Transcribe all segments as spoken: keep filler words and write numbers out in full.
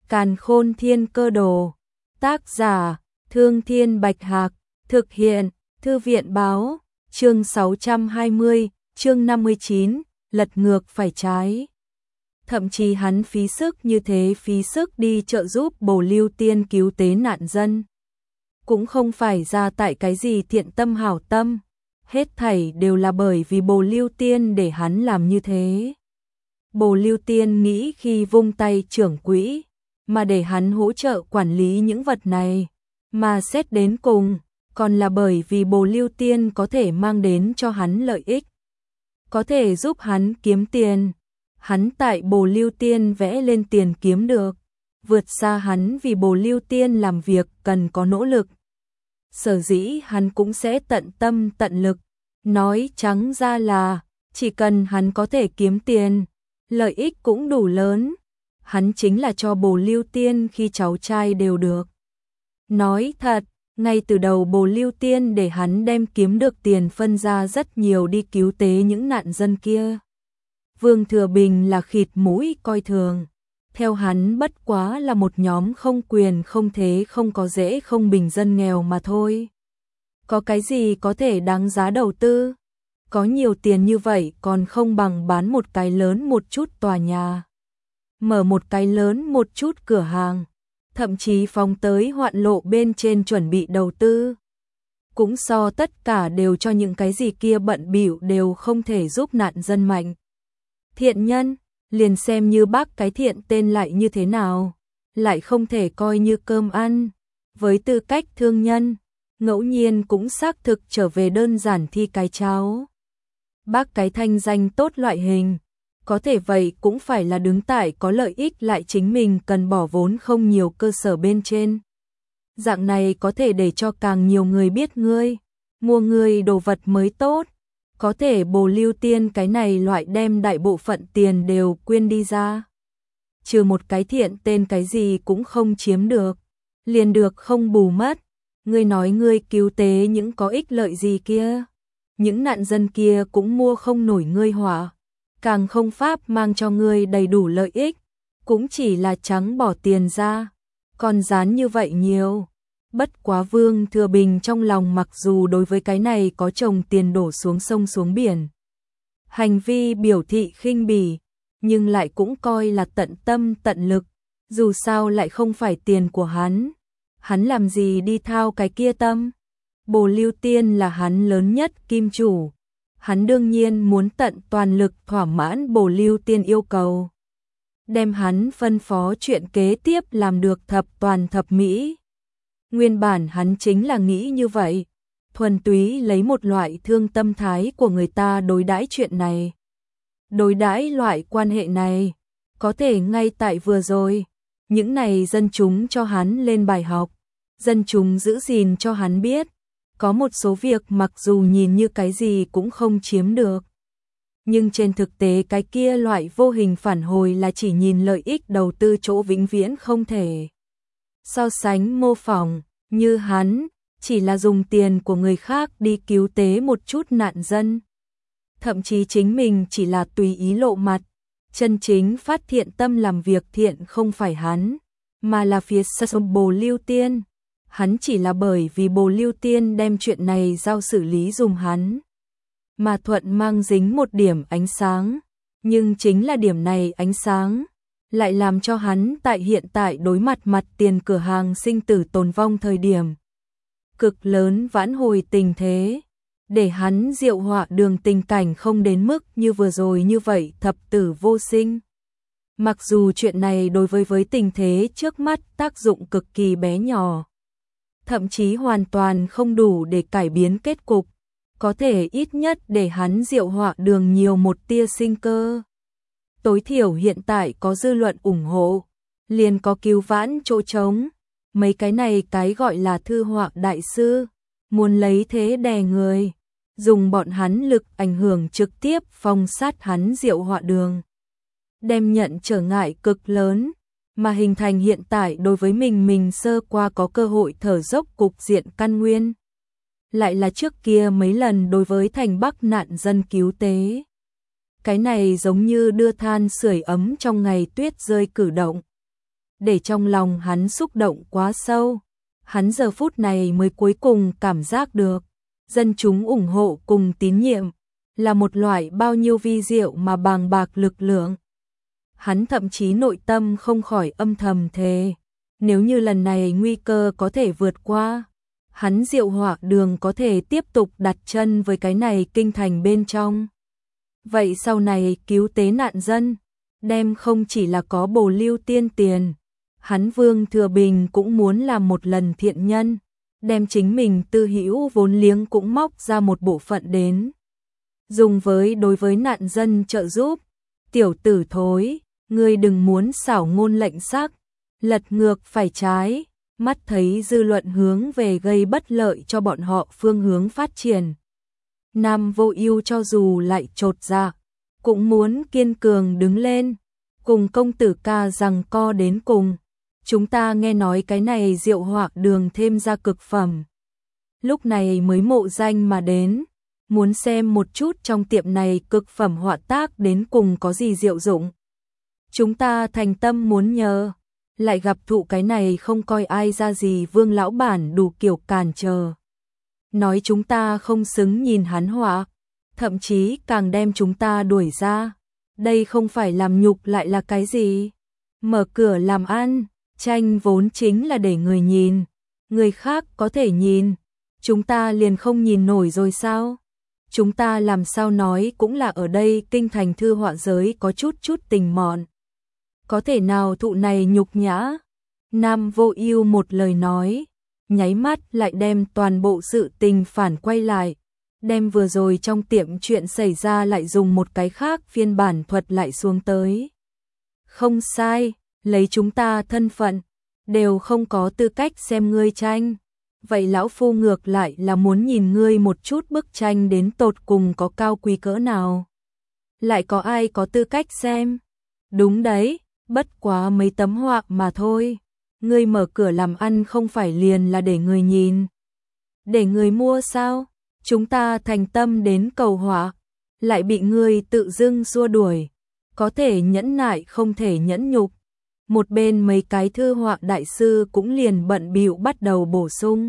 Càn Khôn Thiên Cơ Đồ. Tác giả: Thương Thiên Bạch Hạc. Thực hiện: Thư viện báo. Chương sáu trăm hai mươi, chương năm mươi chín, lật ngược phải trái. Thậm chí hắn phí sức như thế, phí sức đi trợ giúp Bồ Lưu Tiên cứu tế nạn dân. Cũng không phải ra tại cái gì thiện tâm hảo tâm, hết thảy đều là bởi vì Bồ Lưu Tiên để hắn làm như thế. Bồ Lưu Tiên nghĩ khi vung tay trưởng quỹ, mà để hắn hỗ trợ quản lý những vật này, mà xét đến cùng, còn là bởi vì Bồ Lưu Tiên có thể mang đến cho hắn lợi ích, có thể giúp hắn kiếm tiền. Hắn tại Bồ Lưu Tiên vẽ lên tiền kiếm được, vượt xa hắn vì Bồ Lưu Tiên làm việc cần có nỗ lực. Sở dĩ hắn cũng sẽ tận tâm tận lực, nói trắng ra là, chỉ cần hắn có thể kiếm tiền, lợi ích cũng đủ lớn, hắn chính là cho Bồ Lưu Tiên khi cháu trai đều được. Nói thật, ngay từ đầu Bồ Lưu Tiên để hắn đem kiếm được tiền phân ra rất nhiều đi cứu tế những nạn dân kia. Vương Thừa Bình là khịt mũi coi thường, theo hắn bất quá là một nhóm không quyền không thế không có dễ không bình dân nghèo mà thôi. Có cái gì có thể đáng giá đầu tư? Có nhiều tiền như vậy còn không bằng bán một cái lớn một chút tòa nhà, mở một cái lớn một chút cửa hàng, thậm chí phóng tới hoạn lộ bên trên chuẩn bị đầu tư. Cũng so tất cả đều cho những cái gì kia bận bịu đều không thể giúp nạn dân mạnh. Thiện nhân, liền xem như bác cái thiện tên lại như thế nào, lại không thể coi như cơm ăn. Với tư cách thương nhân, ngẫu nhiên cũng xác thực trở về đơn giản thi cái cháo. Bác cái thanh danh tốt loại hình, có thể vậy cũng phải là đứng tại có lợi ích lại chính mình cần bỏ vốn không nhiều cơ sở bên trên. Dạng này có thể để cho càng nhiều người biết ngươi, mua ngươi đồ vật mới tốt. Có thể Bồ Lưu Tiên cái này loại đem đại bộ phận tiền đều quyên đi ra, trừ một cái thiện tên cái gì cũng không chiếm được, liền được không bù mất. Ngươi nói ngươi cứu tế những có ích lợi gì kia, những nạn dân kia cũng mua không nổi ngươi hỏa, càng không pháp mang cho ngươi đầy đủ lợi ích, cũng chỉ là trắng bỏ tiền ra, còn dán như vậy nhiều. Bất quá Vương Thừa Bình trong lòng mặc dù đối với cái này có chồng tiền đổ xuống sông xuống biển, hành vi biểu thị khinh bỉ, nhưng lại cũng coi là tận tâm tận lực, dù sao lại không phải tiền của hắn, hắn làm gì đi thao cái kia tâm. Bồ Lưu Tiên là hắn lớn nhất kim chủ, hắn đương nhiên muốn tận toàn lực thỏa mãn Bồ Lưu Tiên yêu cầu, đem hắn phân phó chuyện kế tiếp làm được thập toàn thập mỹ. Nguyên bản hắn chính là nghĩ như vậy, thuần túy lấy một loại thương tâm thái của người ta đối đãi chuyện này. Đối đãi loại quan hệ này, có thể ngay tại vừa rồi, những này dân chúng cho hắn lên bài học, dân chúng giữ gìn cho hắn biết, có một số việc mặc dù nhìn như cái gì cũng không chiếm được, nhưng trên thực tế cái kia loại vô hình phản hồi là chỉ nhìn lợi ích đầu tư chỗ vĩnh viễn không thể so sánh mô phỏng. Như hắn, chỉ là dùng tiền của người khác đi cứu tế một chút nạn dân. Thậm chí chính mình chỉ là tùy ý lộ mặt, chân chính phát thiện tâm làm việc thiện không phải hắn, mà là phía sau Bồ Lưu Tiên. Hắn chỉ là bởi vì Bồ Lưu Tiên đem chuyện này giao xử lý dùm hắn, mà thuận mang dính một điểm ánh sáng. Nhưng chính là điểm này ánh sáng lại làm cho hắn tại hiện tại đối mặt mặt tiền cửa hàng sinh tử tồn vong thời điểm cực lớn vãn hồi tình thế, để hắn diệu họa đường tình cảnh không đến mức như vừa rồi như vậy thập tử vô sinh. Mặc dù chuyện này đối với với tình thế trước mắt tác dụng cực kỳ bé nhỏ, thậm chí hoàn toàn không đủ để cải biến kết cục, có thể ít nhất để hắn diệu họa đường nhiều một tia sinh cơ. Tối thiểu hiện tại có dư luận ủng hộ, liền có cứu vãn chỗ trống. Mấy cái này cái gọi là thư họa đại sư, muốn lấy thế đè người, dùng bọn hắn lực ảnh hưởng trực tiếp phong sát hắn diệu họa đường, đem nhận trở ngại cực lớn, mà hình thành hiện tại đối với mình mình sơ qua có cơ hội thở dốc cục diện căn nguyên. Lại là trước kia mấy lần đối với thành Bắc nạn dân cứu tế. Cái này giống như đưa than sưởi ấm trong ngày tuyết rơi cử động. để trong lòng hắn xúc động quá sâu. Hắn giờ phút này mới cuối cùng cảm giác được, dân chúng ủng hộ cùng tín nhiệm, là một loại bao nhiêu vi diệu mà bàng bạc lực lượng. Hắn thậm chí nội tâm không khỏi âm thầm thề, nếu như lần này nguy cơ có thể vượt qua, hắn Diệu Hỏa Đường có thể tiếp tục đặt chân với cái này kinh thành bên trong. Vậy sau này cứu tế nạn dân, đem không chỉ là có bổ lưu tiên tiền, hắn Vương Thừa Bình cũng muốn làm một lần thiện nhân, đem chính mình tư hữu vốn liếng cũng móc ra một bộ phận đến. Dùng với đối với nạn dân trợ giúp. Tiểu tử thối, ngươi đừng muốn xảo ngôn lệnh sắc, lật ngược phải trái, mắt thấy dư luận hướng về gây bất lợi cho bọn họ phương hướng phát triển. Nam Vô Ưu cho dù lại chột dạ, cũng muốn kiên cường đứng lên, cùng công tử ca giằng co đến cùng. Chúng ta nghe nói cái này Diệu Hỏa Đường thêm ra cực phẩm, lúc này mới mộ danh mà đến, muốn xem một chút trong tiệm này cực phẩm họa tác đến cùng có gì diệu dụng. Chúng ta thành tâm muốn nhờ, lại gặp thụ cái này không coi ai ra gì Vương lão bản đủ kiểu cản trở. Nói chúng ta không xứng nhìn hắn họa, thậm chí càng đem chúng ta đuổi ra. Đây không phải làm nhục lại là cái gì? Mở cửa làm ăn, tranh vốn chính là để người nhìn, người khác có thể nhìn, chúng ta liền không nhìn nổi rồi sao? Chúng ta làm sao nói cũng là ở đây kinh thành thư họa giới có chút chút tình mọn. Có thể nào thụ này nhục nhã? Nam Vô Ưu một lời nói, nháy mắt lại đem toàn bộ sự tình phản quay lại, đem vừa rồi trong tiệm chuyện xảy ra lại dùng một cái khác phiên bản thuật lại xuống tới. Không sai, lấy chúng ta thân phận, đều không có tư cách xem ngươi tranh. Vậy lão phu ngược lại là muốn nhìn ngươi một chút bức tranh đến tột cùng có cao quý cỡ nào. Lại có ai có tư cách xem? Đúng đấy, bất quá mấy tấm họa mà thôi. Ngươi mở cửa làm ăn không phải liền là để người nhìn, để người mua sao? Chúng ta thành tâm đến cầu họa, lại bị ngươi tự dưng xua đuổi, có thể nhẫn nại không thể nhẫn nhục. Một bên mấy cái thư họa đại sư cũng liền bận bịu bắt đầu bổ sung,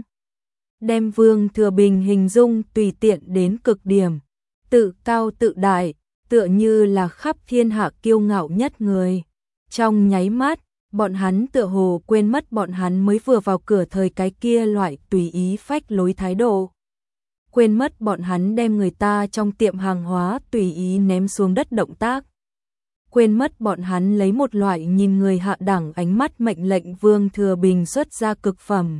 đem Vương Thừa Bình hình dung tùy tiện đến cực điểm, tự cao tự đại, tựa như là khắp thiên hạ kiêu ngạo nhất người. Trong nháy mắt, bọn hắn tựa hồ quên mất bọn hắn mới vừa vào cửa thời cái kia loại tùy ý phách lối thái độ. Quên mất bọn hắn đem người ta trong tiệm hàng hóa tùy ý ném xuống đất động tác. Quên mất bọn hắn lấy một loại nhìn người hạ đẳng ánh mắt mệnh lệnh Vương Thừa Bình xuất ra cực phẩm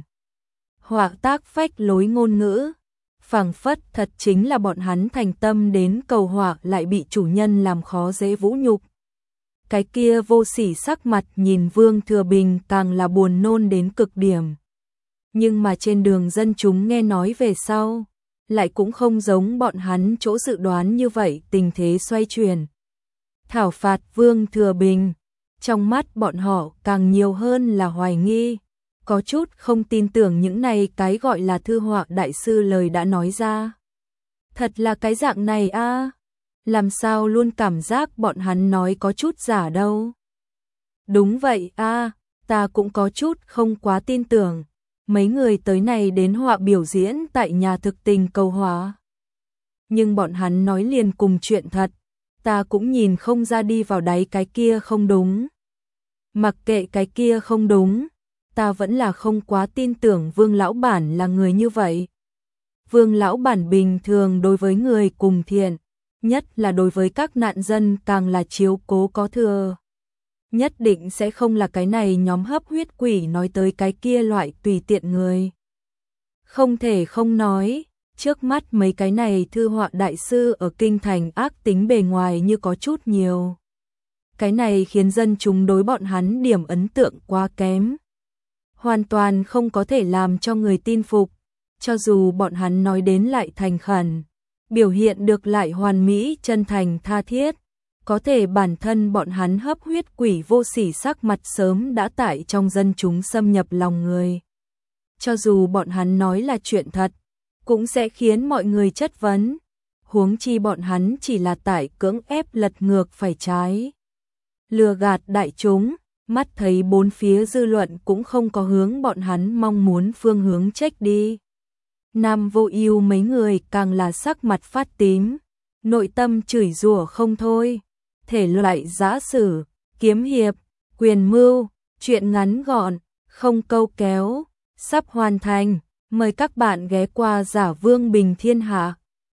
họa tác phách lối ngôn ngữ, phảng phất thật chính là bọn hắn thành tâm đến cầu họa lại bị chủ nhân làm khó dễ vũ nhục. Cái kia vô sỉ sắc mặt nhìn Vương Thừa Bình càng là buồn nôn đến cực điểm. Nhưng mà trên đường dân chúng nghe nói về sau, lại cũng không giống bọn hắn chỗ dự đoán như vậy, tình thế xoay chuyển. Thảo phạt Vương Thừa Bình, trong mắt bọn họ càng nhiều hơn là hoài nghi, có chút không tin tưởng những này cái gọi là thư họa đại sư lời đã nói ra. Thật là cái dạng này a, à? Làm sao luôn cảm giác bọn hắn nói có chút giả đâu. Đúng vậy a, à, ta cũng có chút không quá tin tưởng. Mấy người tới này đến họa biểu diễn tại nhà thực tình cầu họa. Nhưng bọn hắn nói liền cùng chuyện thật, ta cũng nhìn không ra đi vào đáy cái kia không đúng. Mặc kệ cái kia không đúng, ta vẫn là không quá tin tưởng Vương lão bản là người như vậy. Vương lão bản bình thường đối với người cùng thiện, nhất là đối với các nạn dân càng là chiếu cố có thừa. Nhất định sẽ không là cái này nhóm hấp huyết quỷ nói tới cái kia loại tùy tiện người. Không thể không nói, trước mắt mấy cái này thư họa đại sư ở kinh thành ác tính bề ngoài như có chút nhiều. Cái này khiến dân chúng đối bọn hắn điểm ấn tượng quá kém. Hoàn toàn không có thể làm cho người tin phục, cho dù bọn hắn nói đến lại thành khẩn, biểu hiện được lại hoàn mỹ chân thành tha thiết. Có thể bản thân bọn hắn hấp huyết quỷ vô sỉ sắc mặt sớm đã tại trong dân chúng xâm nhập lòng người. Cho dù bọn hắn nói là chuyện thật, cũng sẽ khiến mọi người chất vấn. Huống chi bọn hắn chỉ là tại cưỡng ép lật ngược phải trái, lừa gạt đại chúng, mắt thấy bốn phía dư luận cũng không có hướng bọn hắn mong muốn phương hướng trách đi. Nam Vô Ưu mấy người càng là sắc mặt phát tím, nội tâm chửi rủa không thôi. Thể loại giã sử, kiếm hiệp, quyền mưu, truyện ngắn gọn, không câu kéo, sắp hoàn thành. Mời các bạn ghé qua Giả Vương Bình Thiên Hạ.